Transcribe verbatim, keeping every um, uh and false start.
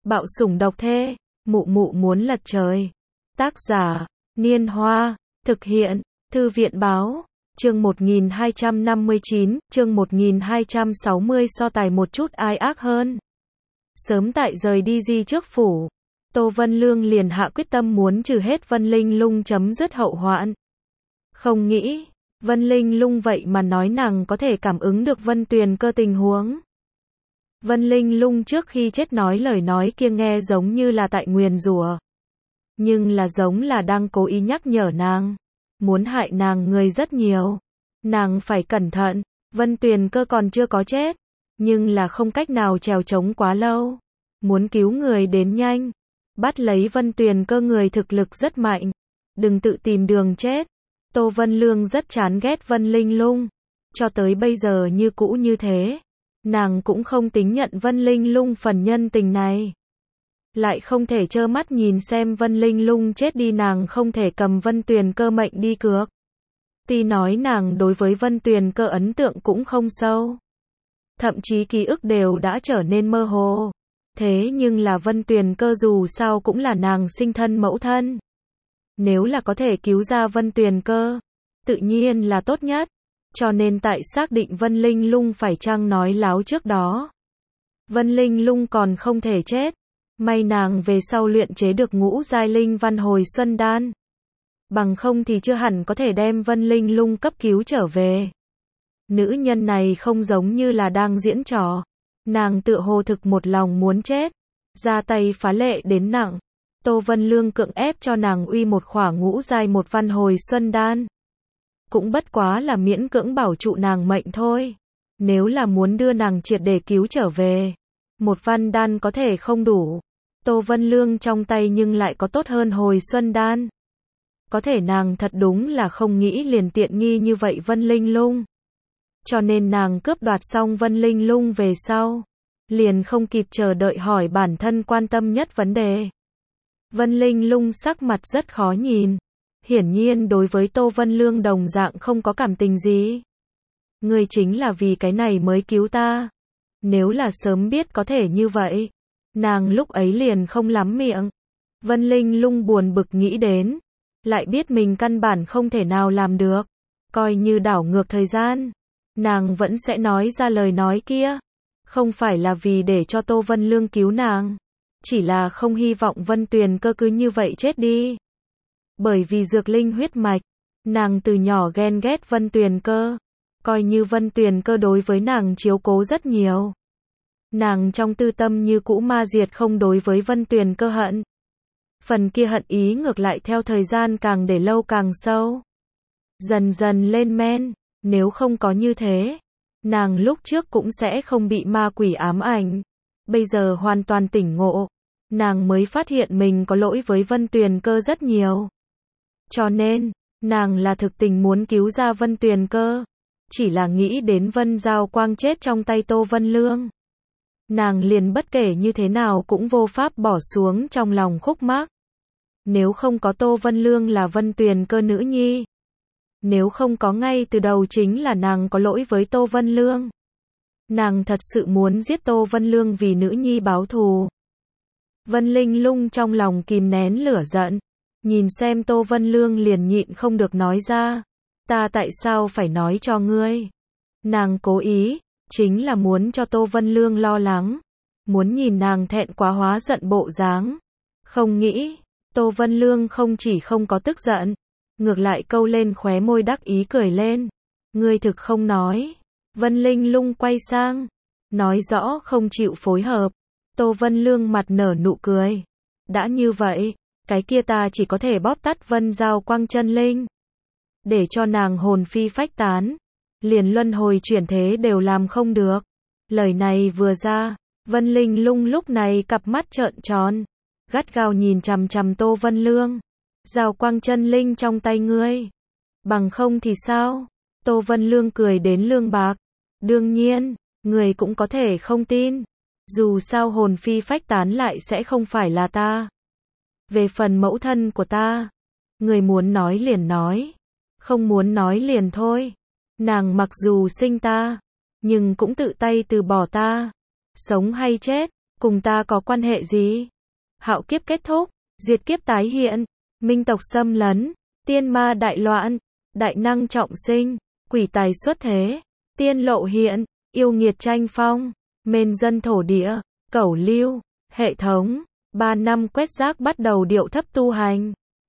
Bạo sủng độc thê, mụ mụ muốn lật trời. Tác giả, Niên Hoa, thực hiện, Thư viện Báo, chương một nghìn hai trăm năm mươi chín, chương một nghìn hai trăm sáu mươi so tài một chút ai ác hơn. Sớm tại rời đi di trước phủ, Tô Vân Lương liền hạ quyết tâm muốn trừ hết Vân Linh Lung chấm dứt hậu hoạn. Không nghĩ, Vân Linh Lung vậy mà nói nàng có thể cảm ứng được Vân Tuyền Cơ tình huống. Vân Linh Lung trước khi chết nói lời nói kia nghe giống như là tại nguyền rủa, nhưng là giống là đang cố ý nhắc nhở nàng, muốn hại nàng người rất nhiều. Nàng phải cẩn thận, Vân Tuyền Cơ còn chưa có chết, nhưng là không cách nào trèo trống quá lâu. Muốn cứu người đến nhanh, bắt lấy Vân Tuyền Cơ người thực lực rất mạnh, đừng tự tìm đường chết. Tô Vân Lương rất chán ghét Vân Linh Lung, cho tới bây giờ như cũ như thế. Nàng cũng không tính nhận Vân Linh Lung phần nhân tình này. Lại không thể trơ mắt nhìn xem Vân Linh Lung chết đi, nàng không thể cầm Vân Tuyền Cơ mệnh đi cược. Tuy nói nàng đối với Vân Tuyền Cơ ấn tượng cũng không sâu, thậm chí ký ức đều đã trở nên mơ hồ. Thế nhưng là Vân Tuyền Cơ dù sao cũng là nàng sinh thân mẫu thân. Nếu là có thể cứu ra Vân Tuyền Cơ, tự nhiên là tốt nhất. Cho nên tại xác định Vân Linh Lung phải chăng nói láo trước đó, Vân Linh Lung còn không thể chết. May nàng về sau luyện chế được ngũ giai linh văn hồi xuân đan, bằng không thì chưa hẳn có thể đem Vân Linh Lung cấp cứu trở về. Nữ nhân này không giống như là đang diễn trò, nàng tựa hồ thực một lòng muốn chết, ra tay phá lệ đến nặng. Tô Vân Lương cưỡng ép cho nàng uy một khỏa ngũ giai một văn hồi xuân đan, cũng bất quá là miễn cưỡng bảo trụ nàng mệnh thôi. Nếu là muốn đưa nàng triệt để cứu trở về, một văn đan có thể không đủ. Tô Vân Lương trong tay nhưng lại có tốt hơn hồi xuân đan. Có thể nàng thật đúng là không nghĩ liền tiện nghi như vậy Vân Linh Lung. Cho nên nàng cướp đoạt xong Vân Linh Lung về sau, liền không kịp chờ đợi hỏi bản thân quan tâm nhất vấn đề. Vân Linh Lung sắc mặt rất khó nhìn, hiển nhiên đối với Tô Vân Lương đồng dạng không có cảm tình gì. Ngươi chính là vì cái này mới cứu ta. Nếu là sớm biết có thể như vậy, nàng lúc ấy liền không lắm miệng. Vân Linh Lung buồn bực nghĩ đến, lại biết mình căn bản không thể nào làm được. Coi như đảo ngược thời gian, nàng vẫn sẽ nói ra lời nói kia. Không phải là vì để cho Tô Vân Lương cứu nàng, chỉ là không hy vọng Vân Tuyền Cơ cứ như vậy chết đi. Bởi vì dược linh huyết mạch, nàng từ nhỏ ghen ghét Vân Tuyền Cơ, coi như Vân Tuyền Cơ đối với nàng chiếu cố rất nhiều. Nàng trong tư tâm như cũ ma diệt không đối với Vân Tuyền Cơ hận. Phần kia hận ý ngược lại theo thời gian càng để lâu càng sâu, dần dần lên men. Nếu không có như thế, nàng lúc trước cũng sẽ không bị ma quỷ ám ảnh. Bây giờ hoàn toàn tỉnh ngộ, nàng mới phát hiện mình có lỗi với Vân Tuyền Cơ rất nhiều. Cho nên, nàng là thực tình muốn cứu ra Vân Tuyền Cơ. Chỉ là nghĩ đến Vân Giao Quang chết trong tay Tô Vân Lương, nàng liền bất kể như thế nào cũng vô pháp bỏ xuống trong lòng khúc mắc. Nếu không có Tô Vân Lương là Vân Tuyền Cơ nữ nhi, nếu không có ngay từ đầu chính là nàng có lỗi với Tô Vân Lương. Nàng thật sự muốn giết Tô Vân Lương vì nữ nhi báo thù. Vân Linh Lung trong lòng kìm nén lửa giận, nhìn xem Tô Vân Lương liền nhịn không được nói ra. Ta tại sao phải nói cho ngươi? Nàng cố ý, chính là muốn cho Tô Vân Lương lo lắng, muốn nhìn nàng thẹn quá hóa giận bộ dáng. Không nghĩ, Tô Vân Lương không chỉ không có tức giận, ngược lại câu lên khóe môi đắc ý cười lên. Ngươi thực không nói. Vân Linh Lung quay sang, nói rõ không chịu phối hợp. Tô Vân Lương mặt nở nụ cười. Đã như vậy, cái kia ta chỉ có thể bóp tắt Vân Giao Quang chân linh, để cho nàng hồn phi phách tán, liền luân hồi chuyển thế đều làm không được. Lời này vừa ra, Vân Linh Lung lúc này cặp mắt trợn tròn, gắt gao nhìn chằm chằm Tô Vân Lương. Giao Quang chân linh trong tay ngươi, bằng không thì sao? Tô Vân Lương cười đến lương bạc. Đương nhiên, người cũng có thể không tin. Dù sao hồn phi phách tán lại sẽ không phải là ta. Về phần mẫu thân của ta, người muốn nói liền nói, không muốn nói liền thôi. Nàng mặc dù sinh ta, nhưng cũng tự tay từ bỏ ta. Sống hay chết, cùng ta có quan hệ gì? Hạo kiếp kết thúc, diệt kiếp tái hiện, minh tộc xâm lấn, tiên ma đại loạn, đại năng trọng sinh, quỷ tài xuất thế, tiên lộ hiện, yêu nghiệt tranh phong, mên dân thổ địa, cẩu lưu, hệ thống, ba năm quét rác bắt đầu điệu thấp tu hành.